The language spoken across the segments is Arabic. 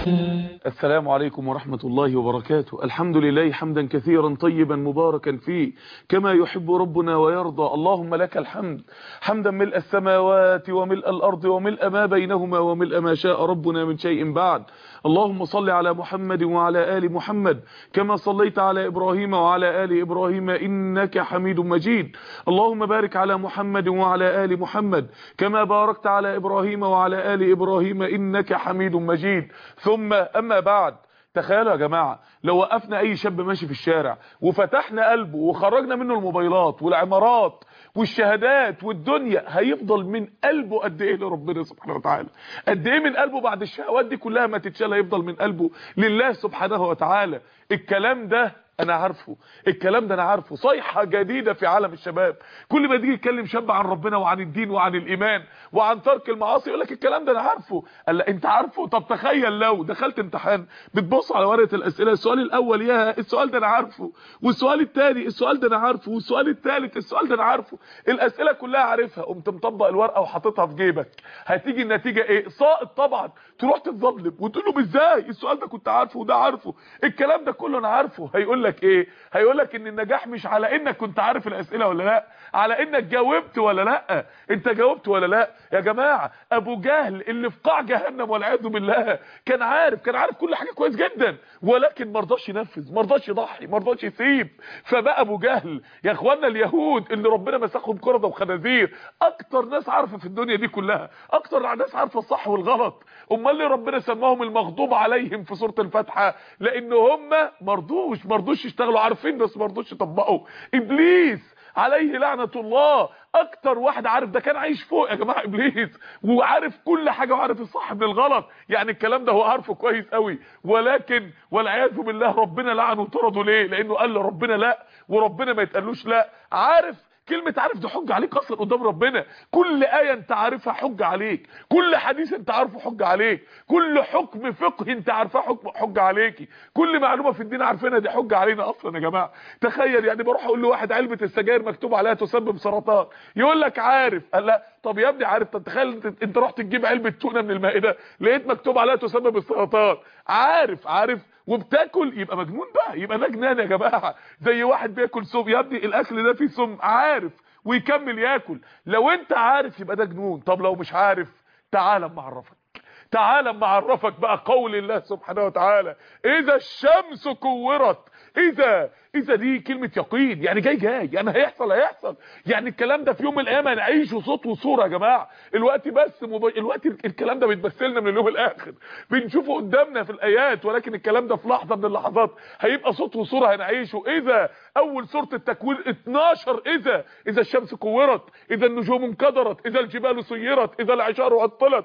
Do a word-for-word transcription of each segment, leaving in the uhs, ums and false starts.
السلام عليكم ورحمة الله وبركاته. الحمد لله حمدا كثيرا طيبا مباركا فيه كما يحب ربنا ويرضى. اللهم لك الحمد حمدا ملء السماوات وملء الأرض وملء ما بينهما وملء ما شاء ربنا من شيء بعد. اللهم صل على محمد وعلى آل محمد كما صليت على إبراهيم وعلى آل إبراهيم إنك حميد مجيد. اللهم بارك على محمد وعلى آل محمد كما باركت على إبراهيم وعلى آل إبراهيم إنك حميد مجيد. ثم أما بعد، تخيلوا يا جماعة لو وقفنا اي شاب ماشي في الشارع وفتحنا قلبه وخرجنا منه الموبايلات والعمارات والشهادات والدنيا، هيفضل من قلبه قد ايه لربنا سبحانه وتعالى؟ قد ايه من قلبه بعد الشهوات دي كلها ما تتشال هيفضل من قلبه لله سبحانه وتعالى؟ الكلام ده انا عارفه، الكلام ده انا عارفه. صيحة جديدة في عالم الشباب، كل ما تيجي يتكلم شاب عن ربنا وعن الدين وعن الايمان وعن ترك المعاصي يقول لك الكلام ده انا عارفه. قال لا انت عارفه؟ طب تخيل لو دخلت امتحان بتبص على ورقة الاسئلة، السؤال الاول يا السؤال ده انا عارفه، والسؤال الثاني السؤال ده انا عارفه، والسؤال الثالث السؤال ده انا عارفه، الاسئلة كلها عارفها، قمت مطبق الورقة وحاططها في جيبك، هتيجي النتيجة ايه؟ ساقط طبعا. تروح تتظلم وتقول له ازاي السؤال ده كنت عارفه وده عارفه، الكلام ده كله انا عارفه. هيقول لك ايه؟ هيقول لك ان النجاح مش على انك كنت عارف الاسئله ولا لا، على انك جاوبت ولا لا. انت جاوبت ولا لا يا جماعه؟ ابو جهل اللي في قاع جهنم والعياذ بالله كان عارف، كان عارف كل حاجه كويس جدا، ولكن ما رضاش ينفذ، ما رضاش يضحي، ما رضاش يسيب، فبقى ابو جهل. يا اخوانا اليهود اللي ربنا مسخهم قرده وخنازير، اكتر ناس عارفه في الدنيا دي كلها، اكتر ناس عارفه الصح والغلط. امال ليه ربنا سماهم المغضوب عليهم في سوره الفاتحه؟ لان هم ما رضوش ما رضوش يشتغلوا، عارفين بس ما رضوش يطبقوا. ابليس عليه لعنة الله اكتر واحد عارف، ده كان عايش فوق يا جماعه ابليس، وعارف كل حاجه وعارف الصح من الغلط، يعني الكلام ده هو عارفه كويس قوي، ولكن والعياذ بالله ربنا لعنه وطرده. ليه؟ لانه قال لربنا لا، وربنا ما يتقالوش لا. عارف كلمة عارف دي حجة عليك اصلا قدام ربنا، كل آية انت عارفها حجة عليك، كل حديث انت عارفه حجة عليك، كل حكم فقه انت عارفاه حكم حجة عليكي، كل معلومة في الدين عارفينها دي حجة علينا اصلا يا جماعة. تخيل يعني بروح اقول لواحد علبة السجاير مكتوب عليها تسبب سرطان، يقول لك عارف. قال لا طب يا ابني عارف، طب تخيل انت, انت رحت تجيب علبة تونة من المائدة لقيت مكتوب عليها تسبب السرطان، عارف عارف وبتاكل، يبقى مجنون بقى، يبقى ده جنان يا جماعه. زي واحد بياكل سم، يا ابني الاكل ده فيه سم، عارف ويكمل ياكل. لو انت عارف يبقى ده جنون. طب لو مش عارف، تعال اما اعرفك، تعال اما اعرفك بقى قول الله سبحانه وتعالى اذا الشمس كورت. اذا اذا دي كلمه يقين، يعني جاي جاي، يعني هيحصل هيحصل، يعني الكلام ده في يوم من الايام هنعيشه صوت وصوره يا جماعه. الوقت بس مب... الوقت الكلام ده بيتمثلنا من اليوم الاخر، بنشوفه قدامنا في الايات، ولكن الكلام ده في لحظه من اللحظات هيبقى صوت وصوره هنعيشه. اذا اول سوره التكوير اتناشر اذا اذا الشمس كورت، اذا النجوم انكدرت، اذا الجبال سيرت، اذا العشار عطلت.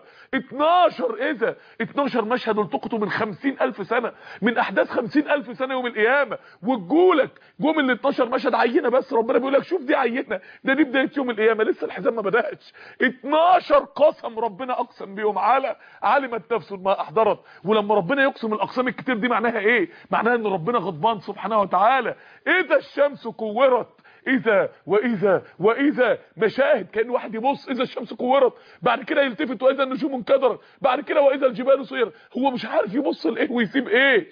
اتناشر اذا، اتناشر مشهد التقطوا من خمسين الف سنه، من احداث خمسين الف سنه يوم القيامه، وتجولك جم ال اتناشر مشهد عينه بس، ربنا بيقول لك شوف دي عينه، ده دي بدايه يوم القيامه، لسه الحزام ما بداش. اتناشر قسم ربنا اقسم بيهم على علمت نفس ما احضرت. ولما ربنا يقسم الاقسام الكتير دي معناها ايه؟ معناها ان ربنا غضبان سبحانه وتعالى. اذا الشمس كورت، اذا واذا واذا مشاهد، كان واحد يبص اذا الشمس كورت، بعد كده يلتفت واذا النجوم انكدرت، بعد كده واذا الجبال سيرت، هو مش عارف يبص لايه ويسيب ايه.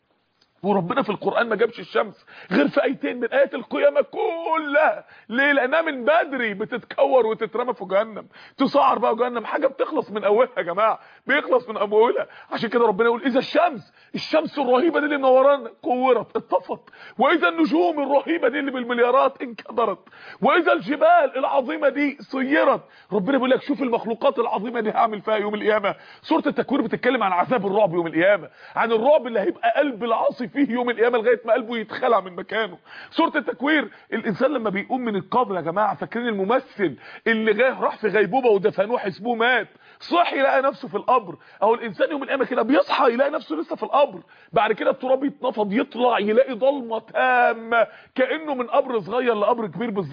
وربنا في القرآن ما جابش الشمس غير في ايتين من ايات القيامة كلها. ليه؟ لانها من بدري بتتكور وتترمى في جهنم، تصعر بقى جهنم، حاجة بتخلص من اولها يا جماعة، بيخلص من اولها. عشان كده ربنا يقول اذا الشمس، الشمس الرهيبة دي اللي منورانا كورت اتطفت، واذا النجوم الرهيبة دي اللي بالمليارات انكدرت، واذا الجبال العظيمة دي سيرت. ربنا بيقول لك شوف المخلوقات العظيمة دي هعمل فيها يوم القيامة. سورة التكوير بتتكلم عن عذاب الرعب يوم القيامة، عن الرعب اللي هيبقى قلب العاصي فيه يوم القيامه لغايه ما قلبه يتخلع من مكانه. سوره التكوير، الانسان لما بيقوم من القبر يا جماعه، فاكرين الممثل اللي جه راح في غيبوبه ودفنوه حسبوه مات، صحي لقى نفسه في القبر. اهو الانسان يوم القيامه كده بيصحى يلاقي نفسه لسه في القبر، بعد كده التراب يتنفض يطلع يلاقي ضلمه تامه كانه من قبر صغير لقبر كبير بالظبط.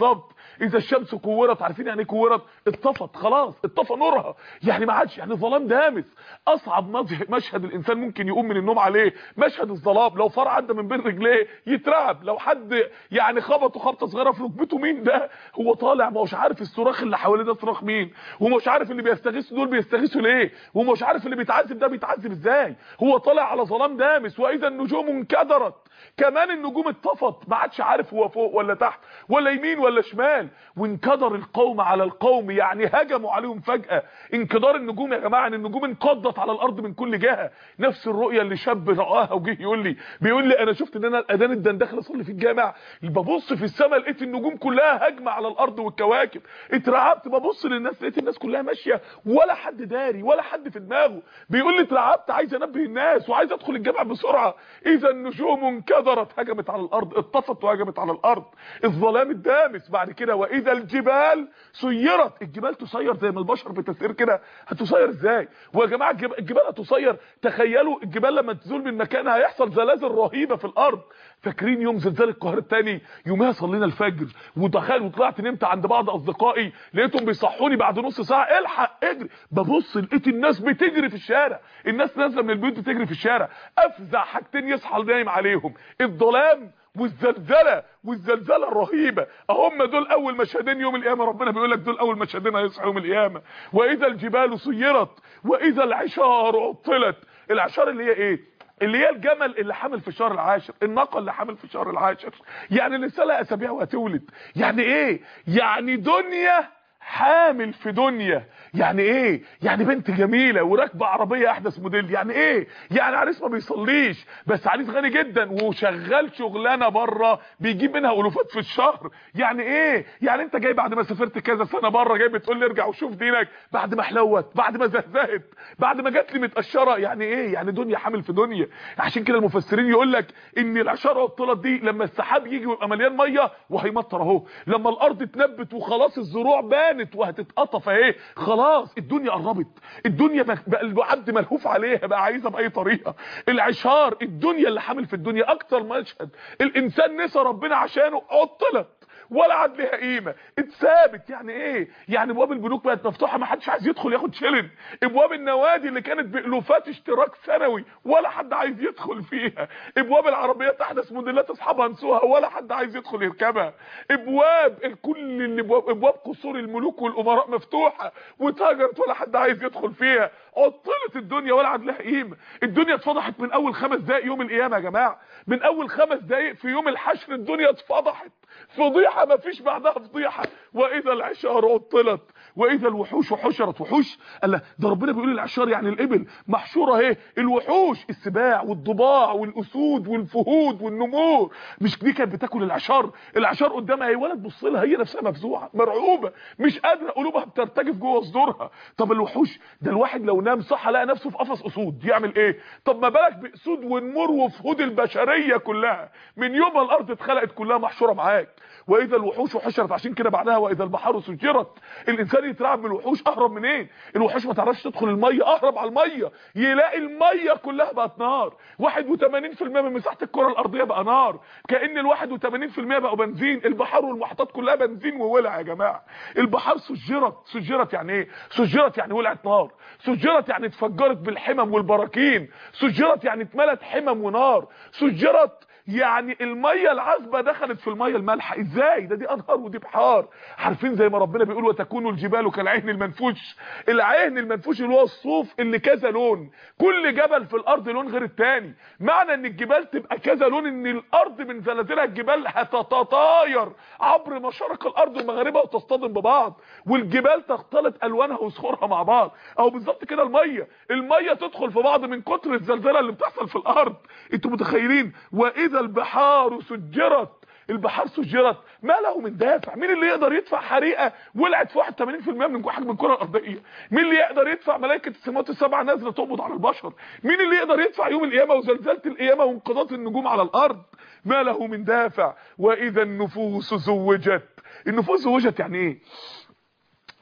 اذا الشمس كورت، عارفين يعني ايه كورت؟ اتطفت خلاص، اتطفى نورها، يعني ما عادش، يعني ظلام دامس. اصعب مشهد الانسان ممكن يقوم من النوم عليه مشهد الظلام. لو فار عدى من بين رجليه يترعب، لو حد يعني خبطه خبطه صغيره في ركبته، مين ده؟ هو طالع ما هوش عارف الصراخ اللي حواليه ده صراخ مين، ومش عارف اللي بيستغيثوا دول بيستغيثوا ليه، ومش عارف اللي بيتعذب ده بيتعذب ازاي. هو طالع على ظلام دامس. واذا النجوم انكدرت، كمان النجوم اتطفت، ما عادش عارف هو فوق ولا تحت ولا يمين ولا شمال. وانكدر القوم على القوم، يعني هجموا عليهم فجأة. انكدار النجوم يا جماعه ان النجوم انقضت على الارض من كل جهه. نفس الرؤيه اللي شاب رآها وجه يقول لي بيقول لي انا شفت ان انا الاذان الدن داخل اصلي في الجامع، ببص في السماء لقيت النجوم كلها هجمه على الارض والكواكب. اترعبت، ببص للناس لقيت الناس كلها ماشيه ولا حد داري ولا حد في دماغه. بيقول لي اترعبت، عايز انبه الناس وعايز ادخل الجامع بسرعه. اذا النجوم انكدرت، هجمت على الارض، اتطفت وهجمت على الارض. الظلام الدامس. بعد كده واذا الجبال سيرت، الجبال تسير زي ما البشر بتسير كده، هتسير ازاي؟ ويا جماعه الجبال هتسير، تخيلوا الجبال لما تزول من مكانها هيحصل زلازل رهيبه في الارض. فاكرين يوم زلزال القاهره الثاني؟ يومها صلينا الفجر ودخلت وطلعت نمت عند بعض اصدقائي، لقيتهم بيصحوني بعد نص ساعه الحق اجري. ببص لقيت الناس بتجري في الشارع، الناس نازله من البيوت بتجري في الشارع. افزع حاجتين يصحى نايم عليهم، الظلام والزلزله، والزلزله الرهيبه. اهم دول اول مشهدين يوم القيامه، ربنا بيقول لك دول اول مشهدين هيصحوا يوم القيامه. واذا الجبال سيرت واذا العشار عطلت. العشار اللي هي ايه؟ اللي هي الجمل اللي حامل في الشهر العاشر، الناقه اللي حامل في الشهر العاشر، يعني لسه لها اسابيع وهتولد. يعني ايه؟ يعني دنيا حامل في دنيا. يعني ايه؟ يعني بنت جميله وراكبه عربيه احدث موديل. يعني ايه؟ يعني عريس ما بيصليش بس عريس غني جدا وشغال شغلانه بره بيجيب منها الوفات في الشهر. يعني ايه؟ يعني انت جاي بعد ما سافرت كذا سنه بره، جاي بتقول لي ارجع وشوف دينك، بعد ما حلوت، بعد ما زهزهت، بعد ما جات لي متقشره. يعني ايه؟ يعني دنيا حامل في دنيا. عشان كده المفسرين يقول لك ان العشاره والطلط دي لما السحاب يجي ويبقى مليان ميه وهيمطر اهو، لما الارض تنبت وخلاص الزروع بانت وهتتقطف اهي، خلاص الدنيا قربت، الدنيا بقى العبد ملهوف عليها، بقى عايزها باي طريقه. العشار الدنيا اللي حامل في الدنيا. اكتر مشهد الانسان نسى ربنا عشانه عطلت ولا عاد ليها قيمه، اتثابت. يعني ايه؟ يعني ابواب البنوك بقت مفتوحه ما حدش عايز يدخل ياخد شيلن. ابواب النوادي اللي كانت بالوفات اشتراك سنوي ولا حد عايز يدخل فيها. ابواب العربيات احدث موديلات اصحابها نسوها ولا حد عايز يدخل يركبها. ابواب الكل اللي ابواب قصور الملوك والامراء مفتوحه واتهجرت ولا حد عايز يدخل فيها. عطلت الدنيا ولا عاد لها قيمه. الدنيا اتفضحت من اول خمس دقائق يوم القيامه يا جماعه، من اول خمس دقائق في يوم الحشر الدنيا اتفضحت فضيحه ما فيش بعدها فضيحه. واذا العشار عطلت واذا الوحوش حشرت. وحوش الله، ده ربنا بيقول العشار يعني الابل محشوره اهي. الوحوش السباع والضباع والاسود والفهود والنمور، مش دي كانت بتاكل العشار؟ العشار قدامها ايه؟ ولا تبص لها، هي نفسها مفزوعه مرعوبه مش قادره، قلوبها بترتجف جوه صدورها. طب الوحوش ده الواحد لو نام صح لقى نفسه في قفص اسود يعمل ايه؟ طب ما بالك باسود ونمور وفهود البشريه كلها من يوم ما الارض اتخلقت كلها محشوره معاك. واذا الوحوش حشرت، عشان كده بعدها واذا البحار سجرت. الانسان يترعب من الوحوش، اهرب منين؟ إيه؟ الوحوش ما تعرفش تدخل الميه، اهرب على الميه يلاقي الميه كلها بقت نار. واحد وتمانين في المية من مساحه الكره الارضيه بقى نار، كأن الواحد وتمانين في المية بقوا بنزين. البحار والمحيطات كلها بنزين وولع يا جماعه. البحار سجرت. سجرت يعني ايه؟ سجرت يعني ولعت نار. سجرت يعني اتفجرت بالحمم والبراكين. سجرت يعني اتملت حمم ونار. سجرت يعني الميه العذبه دخلت في الميه المالحه. ازاي؟ ده دي انهار ودي بحار. عارفين زي ما ربنا بيقول وتكون الجبال كالعهن المنفوش. العهن المنفوش اللي هو الصوف اللي كذا لون، كل جبل في الارض لون غير التاني. معنى ان الجبال تبقى كذا لون ان الارض من زلازلها الجبال هتتطاير عبر مشارق الارض ومغاربها وتصطدم ببعض، والجبال تختلط الوانها وصخورها مع بعض. او بالظبط كده الميه الميه تدخل في بعض من كتر الزلزله اللي بتحصل في الارض. انتوا متخيلين؟ واذا البحار سجرت. البحار سجرت، ما له من دافع. مين اللي يقدر يدفع حريقه ولعت في واحد وتمانين في المية من حجم الكره الارضيه؟ مين اللي يقدر يدفع ملائكه السماوات السبعه نازله تقبض على البشر؟ مين اللي يقدر يدفع يوم القيامه وزلزله القيامه وانقضاض النجوم على الارض؟ ما له من دافع. واذا النفوس زوجت. النفوس زوجت يعني ايه؟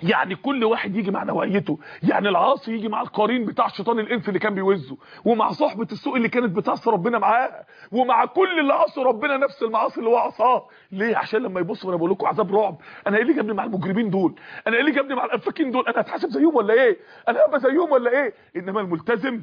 يعني كل واحد يجي مع نوعيته، يعني العاصي يجي مع القرين بتاع شيطان الانس اللي كان بيوزه، ومع صحبه السوء اللي كانت بتعصي ربنا معاها، ومع كل اللي عصوا ربنا نفس المعاصي اللي هو عصاه. ليه؟ عشان لما يبصوا وانا بقول لكم عذاب رعب، انا ايه اللي جابني مع المجرمين دول؟ انا ايه اللي جابني مع الافاكين دول؟ انا هتحاسب زيهم ولا ايه؟ انا هبقى زيهم ولا ايه؟ انما الملتزم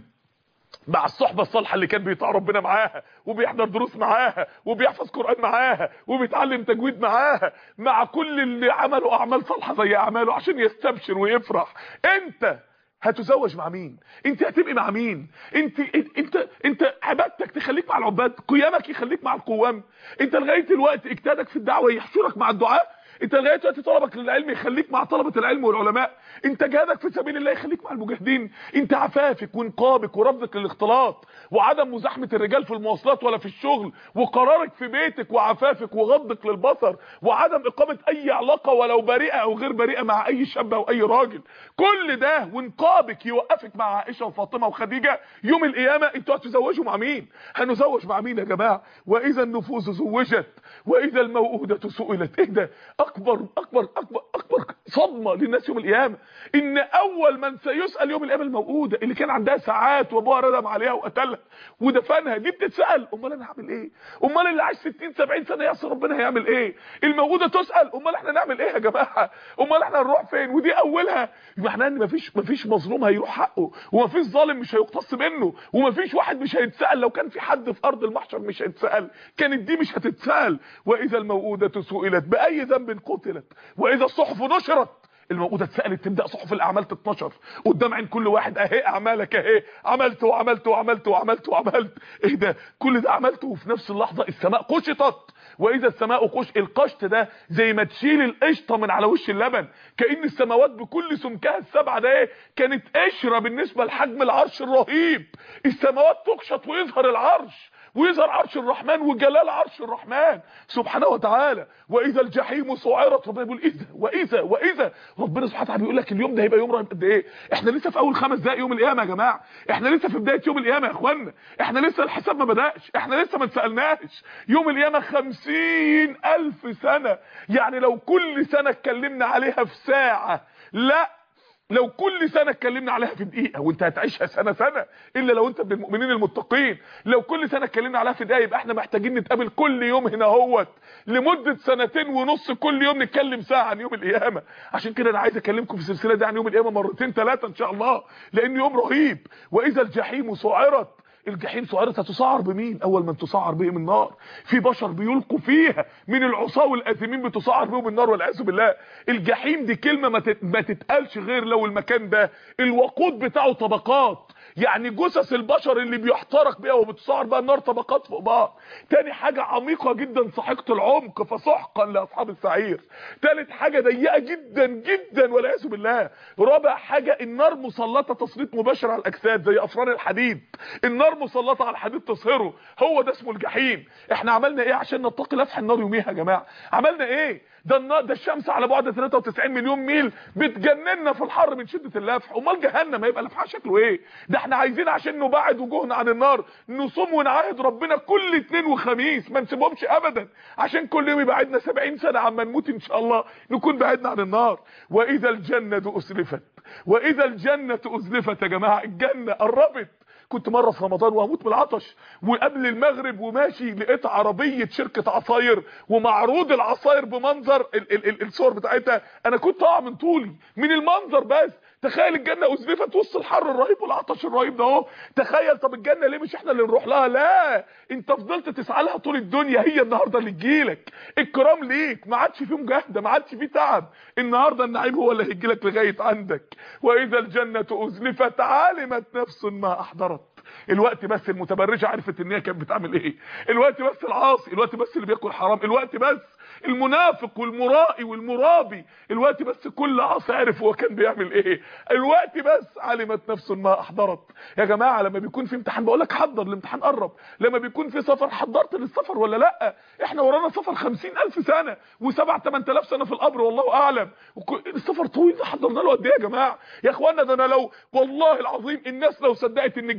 مع الصحبه الصالحه اللي كان بيطاع ربنا معاها، وبيحضر دروس معاها، وبيحفظ قران معاها، وبيتعلم تجويد معاها، مع كل اللي عملوا اعمال صالحه زي اعماله عشان يستبشر ويفرح. انت هتزوج مع مين؟ انت هتبقي مع مين؟ انت انت انت عبادتك تخليك مع العباد، قيامك يخليك مع القوام. انت لغايه دلوقتي اجتهادك في الدعوه يحشرك مع الدعاء، انت لغايه دلوقتي طلبك للعلم يخليك مع طلبه العلم والعلماء، انت جهادك في سبيل الله يخليك مع المجاهدين، انت عفافك ونقابك ورفضك للاختلاط وعدم مزاحمه الرجال في المواصلات ولا في الشغل، وقرارك في بيتك وعفافك وغضك للبصر وعدم اقامه اي علاقه ولو بريئه او غير بريئه مع اي شاب او اي راجل، كل ده ونقابك يوقفك مع عائشه وفاطمه وخديجه يوم القيامه. انتوا هتزوجوا مع مين؟ هنزوج مع مين يا جماعه؟ واذا النفوس زوجت واذا الموءودة سئلت. ايه ده؟ اكبر اكبر اكبر اكبر صدمه للناس يوم القيامه، ان اول من سيسال يوم القيامه الموءوده اللي كان عندها ساعات وابوها ردم عليها وقتلها ودفنها، دي بتتسال امال انا هعمل ايه؟ امال اللي عايش ستين سبعين سنه يعصي ربنا هيعمل ايه؟ الموءوده تسال امال احنا نعمل ايه يا جماعه؟ امال احنا هنروح فين؟ ودي اولها معناها ان مفيش مفيش مظلوم هيروح حقه، ومفيش ظالم مش هيقتص منه، ومفيش واحد مش هيتسال. لو كان في حد في ارض المحشر مش هيتسال كانت دي مش هتتسال. واذا الموءوده سئلت باي ذنب قتلت واذا الصحف نشرت. الموءوده اتسالت، تبدا صحف الاعمال تتنشر قدام عين كل واحد، اهي اعمالك اهي، عملت وعملت وعملت وعملت وعملت. ايه ده؟ كل ده عملته. وفي نفس اللحظه السماء قشطت واذا السماء قش. القشط ده زي ما تشيل القشطه من على وش اللبن، كأن السماوات بكل سمكها السبعه ده ايه كانت قشره بالنسبه لحجم العرش الرهيب. السماوات تقشط ويظهر العرش ويظهر عرش الرحمن وجلال عرش الرحمن سبحانه وتعالى. واذا الجحيم سعرت. ربنا بيقول اذا واذا واذا. ربنا سبحانه وتعالى بيقول لك اليوم ده هيبقى يوم رهيب قد ايه. احنا لسه في اول خمس دقائق يوم القيامه يا جماعه، احنا لسه في بدايه يوم القيامه يا اخوانا، احنا لسه الحساب ما بداش، احنا لسه ما اتسالناش. يوم القيامه خمسين الف سنه، يعني لو كل سنه اتكلمنا عليها في ساعه، لا لو كل سنه اتكلمنا عليها في دقيقه، وانت هتعيشها سنه سنه الا لو انت من المؤمنين المتقين. لو كل سنه اتكلمنا عليها في دقيقه يبقى احنا محتاجين نتقابل كل يوم هنا اهوت لمده سنتين ونص، كل يوم نتكلم ساعه عن يوم القيامه. عشان كده انا عايز اكلمكم في السلسله دي عن يوم القيامه مرتين ثلاثه ان شاء الله، لان يوم رهيب. واذا الجحيم سعرت. الجحيم سعرت هتسعر بمين؟ اول من تسعر بهم النار. في بشر بيلقوا فيها من العصاه والاثمين بتسعر بهم النار والعياذ بالله. الجحيم دي كلمه ما تتقالش غير لو المكان ده الوقود بتاعه طبقات، يعني جثث البشر اللي بيحترق بيها وبتسعر بقى النار طبقات فوق بعض. تاني حاجه عميقه جدا سحيقه العمق فسحقا لاصحاب السعير. تالت حاجه ضيقه جدا جدا والعياذ بالله. رابع حاجه النار مسلطه تسليط مباشر على الاجساد زي افران الحديد، النار مسلطه على الحديد تصهره، هو ده اسمه الجحيم. احنا عملنا ايه عشان نتقي لفح النار يوميها يا جماعه؟ عملنا ايه؟ ده النار ده الشمس على بعد ثلاثة وتسعين مليون ميل بتجننا في الحر من شده اللفح، امال جهنم هيبقى لفحها شكله ايه؟ ده احنا عايزين عشان نبعد وجوهنا عن النار نصوم ونعاهد ربنا كل اثنين وخميس ما نسيبهمش ابدا، عشان كل يوم يبعدنا سبعين سنه عما نموت ان شاء الله نكون بعدنا عن النار. واذا الجنه ازلفت. واذا الجنه ازلفت يا جماعه، الجنه قربت. كنت مره في رمضان وهموت بالعطش، وقبل المغرب وماشي لقيت عربيه شركه عصاير ومعروض العصاير بمنظر ال ال ال الصور بتاعتها، انا كنت اقع من طولي من المنظر بس. تخيل الجنه ازلفت وسط الحر الرهيب والعطش الرهيب ده اهو. تخيل طب الجنه ليه مش احنا اللي نروح لها؟ لا، انت فضلت تسعى لها طول الدنيا، هي النهارده اللي تجيلك. الكرام ليك، ما عادش فيه مجاهده، ما عادش فيه تعب، النهارده النعيم هو اللي هيجيلك لغايه عندك. واذا الجنه ازلفت علمت نفس ما احضرت. الوقت بس المتبرجه عرفت ان هي كانت بتعمل ايه، الوقت بس العاصي، الوقت بس اللي بياكل حرام، الوقت بس المنافق والمرائي والمرابي، الوقت بس كل عاصي عرف هو كان بيعمل ايه، الوقت بس علمت نفس ما احضرت. يا جماعه لما بيكون في امتحان بقول لك حضر، الامتحان قرب. لما بيكون في سفر حضرت للسفر ولا لا؟ احنا ورانا سفر خمسين الف سنه وسبعة ثمانية آلاف سنه في القبر والله اعلم. السفر طويل، حضرنا له قد ايه يا جماعه؟ يا اخوانا ده انا لو والله العظيم الناس لو صدقت ان الجنه في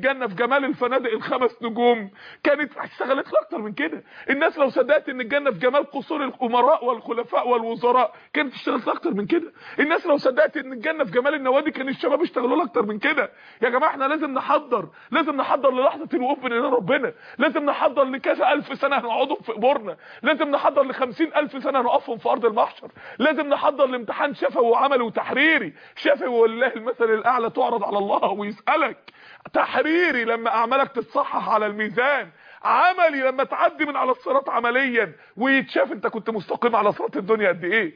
جمال الفنادق الخمس نجوم كانت اشتغلت لها اكتر من كده. الناس لو صدقت ان الجنه في جمال قصور الامراء والخلفاء والوزراء كانت اشتغلت لها اكتر من كده. الناس لو صدقت ان الجنه في جمال النوادي كان الشباب اشتغلوا لها اكتر من كده. يا جماعه احنا لازم نحضر، لازم نحضر للحظه الوقوف بين ايدين ربنا، لازم نحضر لكذا الف سنه هنقعدهم في قبورنا، لازم نحضر ل خمسين الف سنه هنقفهم في ارض المحشر، لازم نحضر لامتحان شفوي وعملي وتحريري. شفوي ولله المثل الاعلى تعرض على الله ويسالك، تحريري لما اعمالك تتصحح على الميزان، عملي لما تعدي من على الصراط عمليا ويتشاف انت كنت مستقيم على صراط الدنيا قد ايه.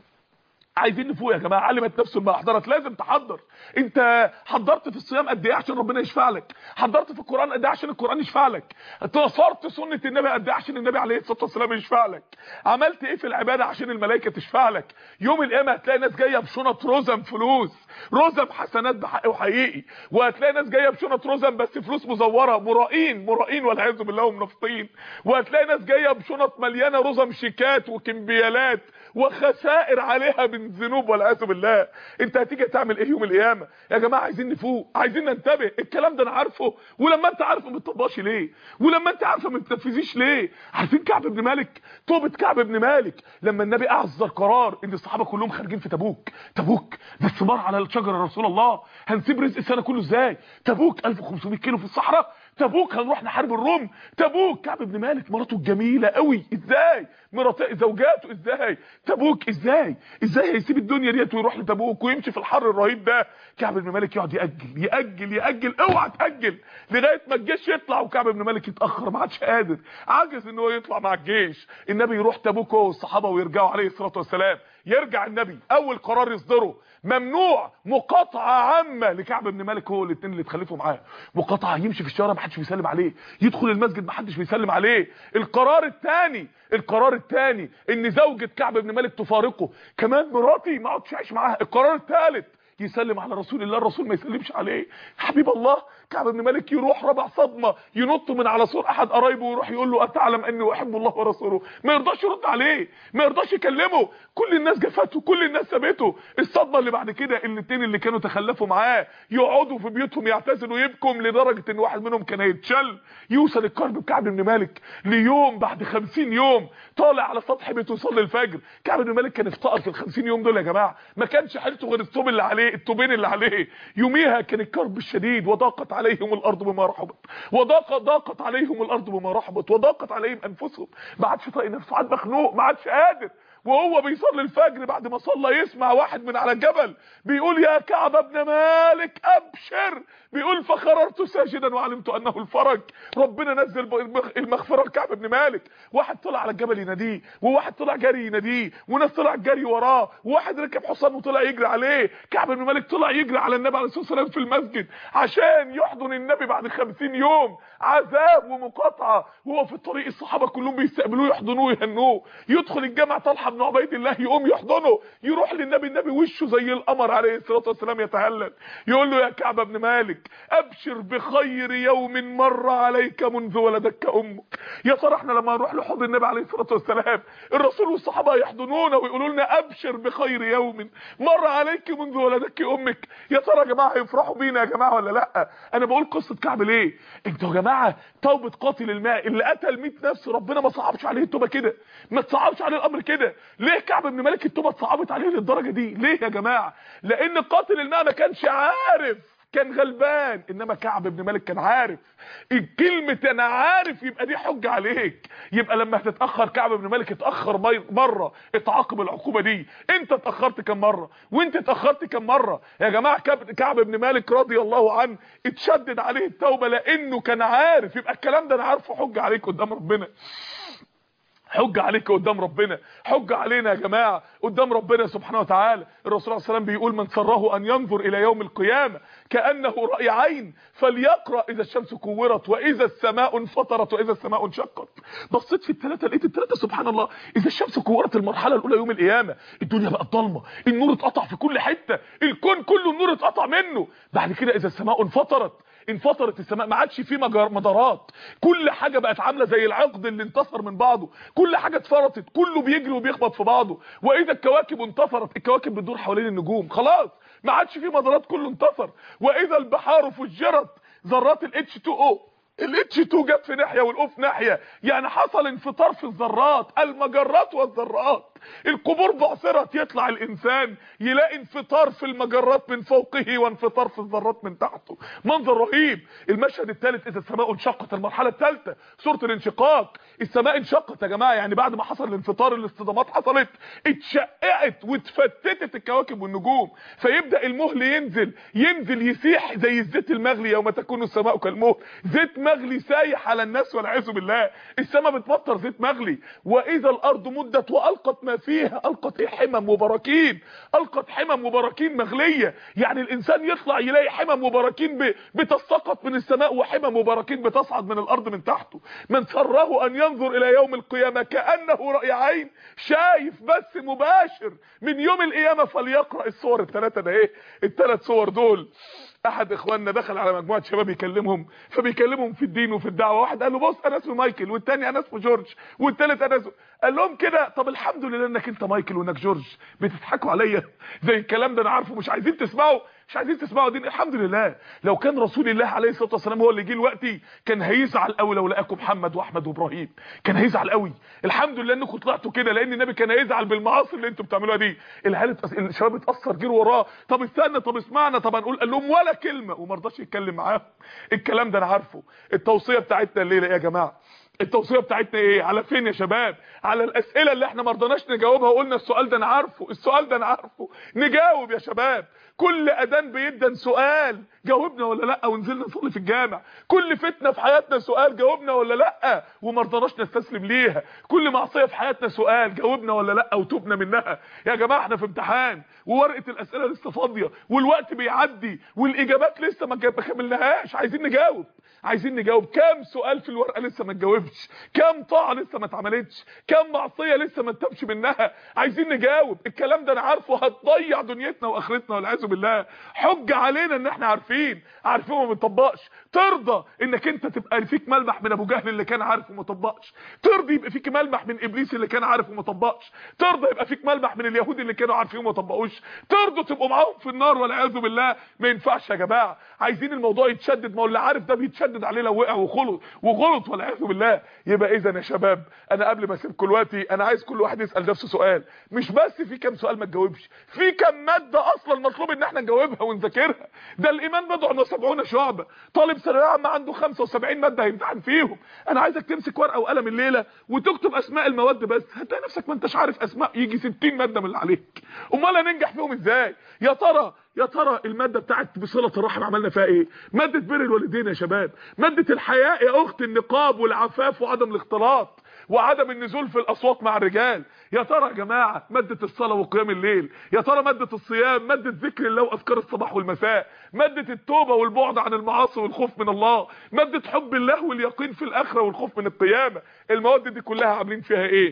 عايزين نفوق يا جماعه. علمت نفس ما احضرت. لازم تحضر. انت حضرت في الصيام قد ايه عشان ربنا يشفع لك؟ حضرت في القران قد ايه عشان القران يشفع لك؟ نصرت سنه النبي قد ايه عشان النبي عليه الصلاه والسلام يشفع لك؟ عملت ايه في العباده عشان الملائكه تشفع لك؟ يوم القيامه هتلاقي ناس جايه بشنط رزم فلوس، رزم حسنات بحق وحقيقي، وهتلاقي ناس جايه بشنط رزم بس فلوس مزوره، مرائين مرائين والعياذ بالله ومنافقين، وهتلاقي ناس جايه بشنط مليانه رزم شيكات وكمبيالات وخسائر عليها من ذنوب والعياذ بالله. انت هتيجي تعمل ايه يوم القيامه؟ يا جماعه عايزين نفوق، عايزين ننتبه. الكلام ده انا عارفه، ولما انت عارفه ما بتطبقش ليه؟ ولما انت عارفه ما بتنفذيش ليه؟ عارفين كعب بن مالك؟ توبه كعب بن مالك لما النبي اعزر قرار ان الصحابه كلهم خارجين في تبوك، تبوك ده الثمار على الشجره يا رسول الله، هنسيب رزق السنه كله ازاي؟ تبوك الف وخمسمائة كيلو في الصحراء، تبوك هنروح نحارب الروم، تبوك كعب بن مالك مراته الجميله قوي ازاي؟ مرات زوجاته ازاي؟ تبوك ازاي؟ ازاي هيسيب الدنيا ديت ويروح لتبوك ويمشي في الحر الرهيب ده؟ كعب بن مالك يقعد ياجل ياجل ياجل، اوعى تاجل لغايه ما الجيش يطلع، وكعب بن مالك يتاخر ما عادش قادر، عجز ان هو يطلع مع الجيش. النبي يروح تبوك هو والصحابه ويرجعوا عليه الصلاه والسلام. يرجع النبي اول قرار يصدره ممنوع مقاطعه عامه لكعب بن مالك هو الاثنين اللي اتخلفوا معاه، مقاطعه يمشي في الشارع ما حدش بيسلم عليه، يدخل المسجد ما حدش بيسلم عليه. القرار الثاني القرار الثاني ان زوجة كعب بن مالك تفارقه، كمان مراتي ما اقعدش اعيش معاها. القرار الثالث يسلم على رسول الله، الرسول ما يسلمش عليه. حبيب الله كعب بن مالك يروح ربع صدمه، ينط من على سور احد قرايبه ويروح يقول له اتعلم اني احب الله ورسوله، ما يرضاش يرد عليه، ما يرضاش يكلمه، كل الناس جفته، كل الناس سابته. الصدمه اللي بعد كده الاثنين اللي كانوا تخلفوا معاه يقعدوا في بيوتهم يعتزلوا يبكوا لدرجه ان واحد منهم كان هيتشل. يوصل الكرب بكعب بن مالك ليوم بعد خمسين يوم طالع على سطح بيته يصلي الفجر. كعب بن مالك كان افتقر في الخمسين يوم دول يا جماعه، ما كانش حيلته غير الثوب اللي عليه، الثوبين اللي عليه. يوميها كان الكرب الشديد، وضاقت عليهم الارض بما رحبت، وضاقت ضاقت عليهم الارض بما رحبت، وضاقت عليهم انفسهم. ما عادش طايق نفسه، عاد مخنوق، ما عادش قادر. وهو بيصلي الفجر بعد ما صلى يسمع واحد من على الجبل بيقول يا كعب بن مالك ابشر، بيقول فخررت ساجدا وعلمت انه الفرج. ربنا نزل المغفره لكعب بن مالك. واحد طلع على الجبل يناديه، وواحد طلع جري يناديه، وناس طلع جري وراه، وواحد ركب حصان وطلع يجري عليه. كعب بن مالك طلع يجري على النبي عليه الصلاه والسلام في المسجد عشان يحضن النبي بعد خمسين يوم عذاب ومقاطعه، وهو في الطريق الصحابه كلهم بيستقبلوه يحضنوه ويهنوه. يدخل الجامع طلحه بن عبيد الله يقوم يحضنه، يروح للنبي، النبي وشه زي القمر عليه الصلاه والسلام يتهلل، يقول له يا كعب بن مالك ابشر بخير يوم مر عليك منذ ولدتك امك. يا ترى احنا لما نروح لحضن النبي عليه الصلاه والسلام الرسول والصحابه يحضنونا ويقولوا لنا ابشر بخير يوم مر عليك منذ ولدتك امك، يا ترى يا جماعه هيفرحوا بينا يا جماعه ولا لا؟ انا بقول قصه كعب ليه؟ انتوا يا جماعه توبه قاتل الماء اللي قتل مية نفس ربنا ما صعبش عليه التوبه كده، ما تصعبش عليه الامر كده. ليه كعب بن مالك التوبه اتصعبت عليه للدرجه دي؟ ليه يا جماعه؟ لان قاتل الماء ما كانش عارف، كان غلبان، انما كعب بن مالك كان عارف. الكلمه انا عارف يبقى دي حجه عليك، يبقى لما هتتاخر كعب بن مالك اتاخر مره اتعاقب العقوبه دي. انت اتاخرت كم مره؟ وانت اتاخرت كم مره؟ يا جماعه كعب بن مالك رضي الله عنه اتشدد عليه التوبه لانه كان عارف. يبقى الكلام ده انا عارفه حجه عليك قدام ربنا، حجه عليك قدام ربنا، حجه علينا يا جماعه قدام ربنا سبحانه وتعالى. الرسول صلى الله عليه وسلم بيقول من سره ان ينظر الى يوم القيامه كانه راي عين فليقرا اذا الشمس كورت واذا السماء انفطرت واذا السماء انشقت. بصيت في الثلاثه لقيت الثلاثه سبحان الله. اذا الشمس كورت المرحله الاولى يوم القيامه، الدنيا بقت ضلمه، النور اتقطع في كل حته، الكون كله النور اتقطع منه. بعد كده اذا السماء انفطرت، انفطرت السماء، ما عادش في مدارات، كل حاجه بقت عامله زي العقد اللي انتصر من بعضه، كل حاجه اتفرطت، كله بيجري وبيخبط في بعضه. واذا الكواكب انتصرت، الكواكب بتدور حوالين النجوم، خلاص ما عادش في مدارات، كله انتصر. واذا البحار فجرت ذرات ال اتش تو او، ال اتش اتنين جت في ناحيه والاو في ناحيه، يعني حصل انفطار في الذرات، المجرات والذرات. القبور بعثرت، يطلع الانسان يلاقي انفطار في المجرات من فوقه وانفطار في الذرات من تحته. منظر رهيب. المشهد الثالث، اذا السماء انشقت، المرحله الثالثه سوره الانشقاق. السماء انشقت يا جماعه، يعني بعد ما حصل الانفطار الاصطدامات حصلت، اتشققت واتفتتت الكواكب والنجوم، فيبدا المهل ينزل ينزل يسيح زي الزيت المغلي، يوم تكون السماء كالمهل، زيت مغلي سايح على الناس والعياذ بالله. السماء بتمطر زيت مغلي. واذا الارض مدت والقت ما فيها، القت ايه؟ حمم وبراكين، القت حمم وبراكين مغليه. يعني الانسان يطلع يلاقي حمم وبراكين بتسقط من السماء، وحمم وبراكين بتصعد من الارض من تحته. من سره ان ينظر الى يوم القيامه كانه راي عين، شايف بس مباشر من يوم القيامه، فليقرا الصور الثلاثه ده ايه؟ الثلاث صور دول. احد اخواننا دخل على مجموعه شباب يكلمهم، فبيكلمهم في الدين وفي الدعوه. واحد قال له بص انا اسمي مايكل، والتاني انا اسمي جورج، والتالت انا اسمي، قال لهم كده طب الحمد لله انك انت مايكل وانك جورج، بتضحكوا عليا زي الكلام ده انا عارفه، مش عايزين تسمعوا مش عايزين تسمعوا دين. الحمد لله. لو كان رسول الله عليه الصلاه والسلام هو اللي جه دلوقتي كان هيزعل قوي لو لقاكم محمد واحمد وابراهيم، كان هيزعل قوي. الحمد لله انكم طلعتوا كده، لان النبي كان هيزعل بالمعاصي اللي انتم بتعملوها دي. العيال الشباب اتاثر، جروا وراه، طب استنى طب اسمعنا، طب هنقول، قال لهم ولا كلمه وما رضاش يتكلم معاهم. الكلام ده انا عارفه. التوصيه بتاعتنا الليله ايه يا جماعه؟ التوصيه بتاعتنا ايه؟ على فين يا شباب؟ على الاسئله اللي احنا ما رضناش نجاوبها وقلنا السؤال ده انا عارفه، السؤال ده انا عارفه، نجاوب يا شباب. كل اذان بيدن سؤال، جاوبنا ولا لا ونزلنا نصلي في الجامع. كل فتنه في حياتنا سؤال، جاوبنا ولا لا وما رضناش نستسلم ليها. كل معصيه في حياتنا سؤال، جاوبنا ولا لا وتوبنا منها. يا جماعه احنا في امتحان، وورقه الاسئله لسه فاضيه، والوقت بيعدي، والاجابات لسه ما كملناهاش. عايزين نجاوب، عايزين نجاوب. كام سؤال في الورقه لسه ما اتجاوبش؟ كام طاعه لسه ما اتعملتش؟ كام معصيه لسه ما انتبش منها؟ عايزين نجاوب. الكلام ده انا عارفه هتضيع دنيتنا واخرتنا والعياذ بالله. حجه علينا ان احنا عارفين عارفين وما بنطبقش. ترضى انك انت تبقى فيك ملمح من ابو جهل اللي كان عارف وما طبقش؟ ترضى يبقى فيك ملمح من ابليس اللي كان عارف وما طبقش؟ ترضى يبقى فيك ملمح من اليهود اللي كانوا عارفين وما طبقوش؟ ترضوا تبقوا معاهم في النار والعياذ بالله؟ ما ينفعش يا جماعه. عايزين الموضوع يتشدد، ما هو اللي عارف ده بيتشدد عليه لو وقع وغلط وغلط والعياذ بالله. يبقى اذا يا شباب انا قبل ما اسيبكم دلوقتي انا عايز كل واحد يسال نفسه سؤال، مش بس في كام سؤال ما تجاوبش، في كام ماده اصلا مطلوب ان احنا نجاوبها ونذاكرها. ده الايمان بضع وسبعون شعبه، طالب ثانويه عامه عنده خمسة وسبعين ماده هيمتحن فيهم. انا عايزك تمسك ورقه وقلم الليله وتكتب اسماء المواد بس، هتلاقي نفسك ما انتش عارف اسماء يجي ستين ماده من اللي عليك. امال هننجح فيهم ازاي؟ يا ترى يا ترى الماده بتاعت بصله الرحم عملنا فيها ايه؟ ماده بر الوالدين يا شباب، ماده الحياء يا اخت، النقاب والعفاف وعدم الاختلاط وعدم النزول في الاسواق مع الرجال. يا ترى يا جماعه ماده الصلاه وقيام الليل، يا ترى ماده الصيام، ماده ذكر الله واذكار الصباح والمساء، ماده التوبه والبعد عن المعاصي والخوف من الله، ماده حب الله واليقين في الاخره والخوف من القيامه. المواد دي كلها عاملين فيها ايه؟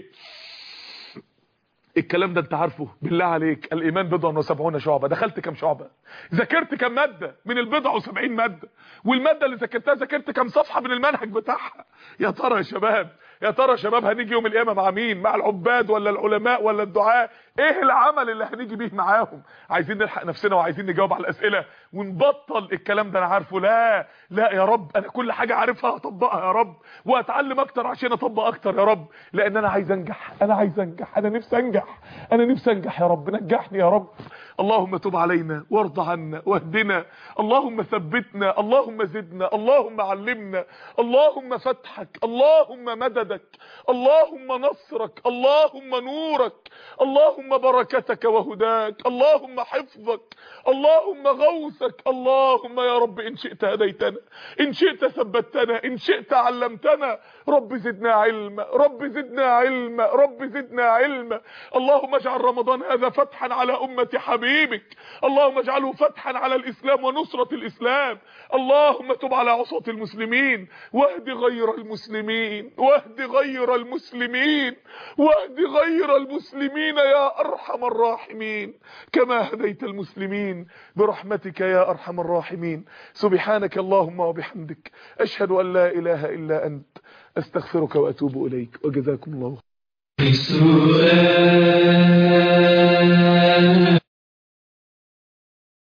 الكلام ده انت عارفه؟ بالله عليك، الايمان بضع وسبعون شعبه. دخلت كام شعبه؟ ذاكرت كام ماده من البضع وسبعين ماده؟ والماده اللي ذاكرتها ذاكرت كام صفحه من المنهج بتاعها؟ يا ترى يا شباب يا ترى يا شباب هنيجي يوم القيامه مع مين؟ مع العباد ولا العلماء ولا الدعاء؟ ايه العمل اللي هنيجي بيه معاهم؟ عايزين نلحق نفسنا وعايزين نجاوب على الاسئله ونبطل الكلام ده انا عارفه. لا لا يا رب، انا كل حاجه عارفها هطبقها يا رب، واتعلم اكتر عشان اطبق اكتر يا رب، لان انا عايز انجح انا عايز انجح انا نفسي انجح انا نفسي انجح يا رب، نجحني يا رب. اللهم تب علينا وارض عنا واهدنا، اللهم ثبتنا، اللهم زدنا، اللهم علمنا، اللهم فتحك، اللهم مددك، اللهم نصرك، اللهم نورك، اللهم بركتك وهداك، اللهم حفظك، اللهم غوثك، اللهم يا رب ان شئت هديتنا، ان شئت ثبتنا، ان شئت علمتنا. رب زدنا علما، رب زدنا علما، رب زدنا علما. اللهم اجعل رمضان هذا فتحا على امة حبيبك، اللهم اجعله فتحا على الاسلام ونصرة الاسلام. اللهم تب على عصاة المسلمين، واهد غير المسلمين، واهد غير المسلمين، واهد غير المسلمين يا ارحم الراحمين، كما هديت المسلمين برحمتك يا ارحم الراحمين. سبحانك اللهم وبحمدك، اشهد ان لا اله الا انت، استغفرك واتوب اليك، وجزاكم الله خيرا.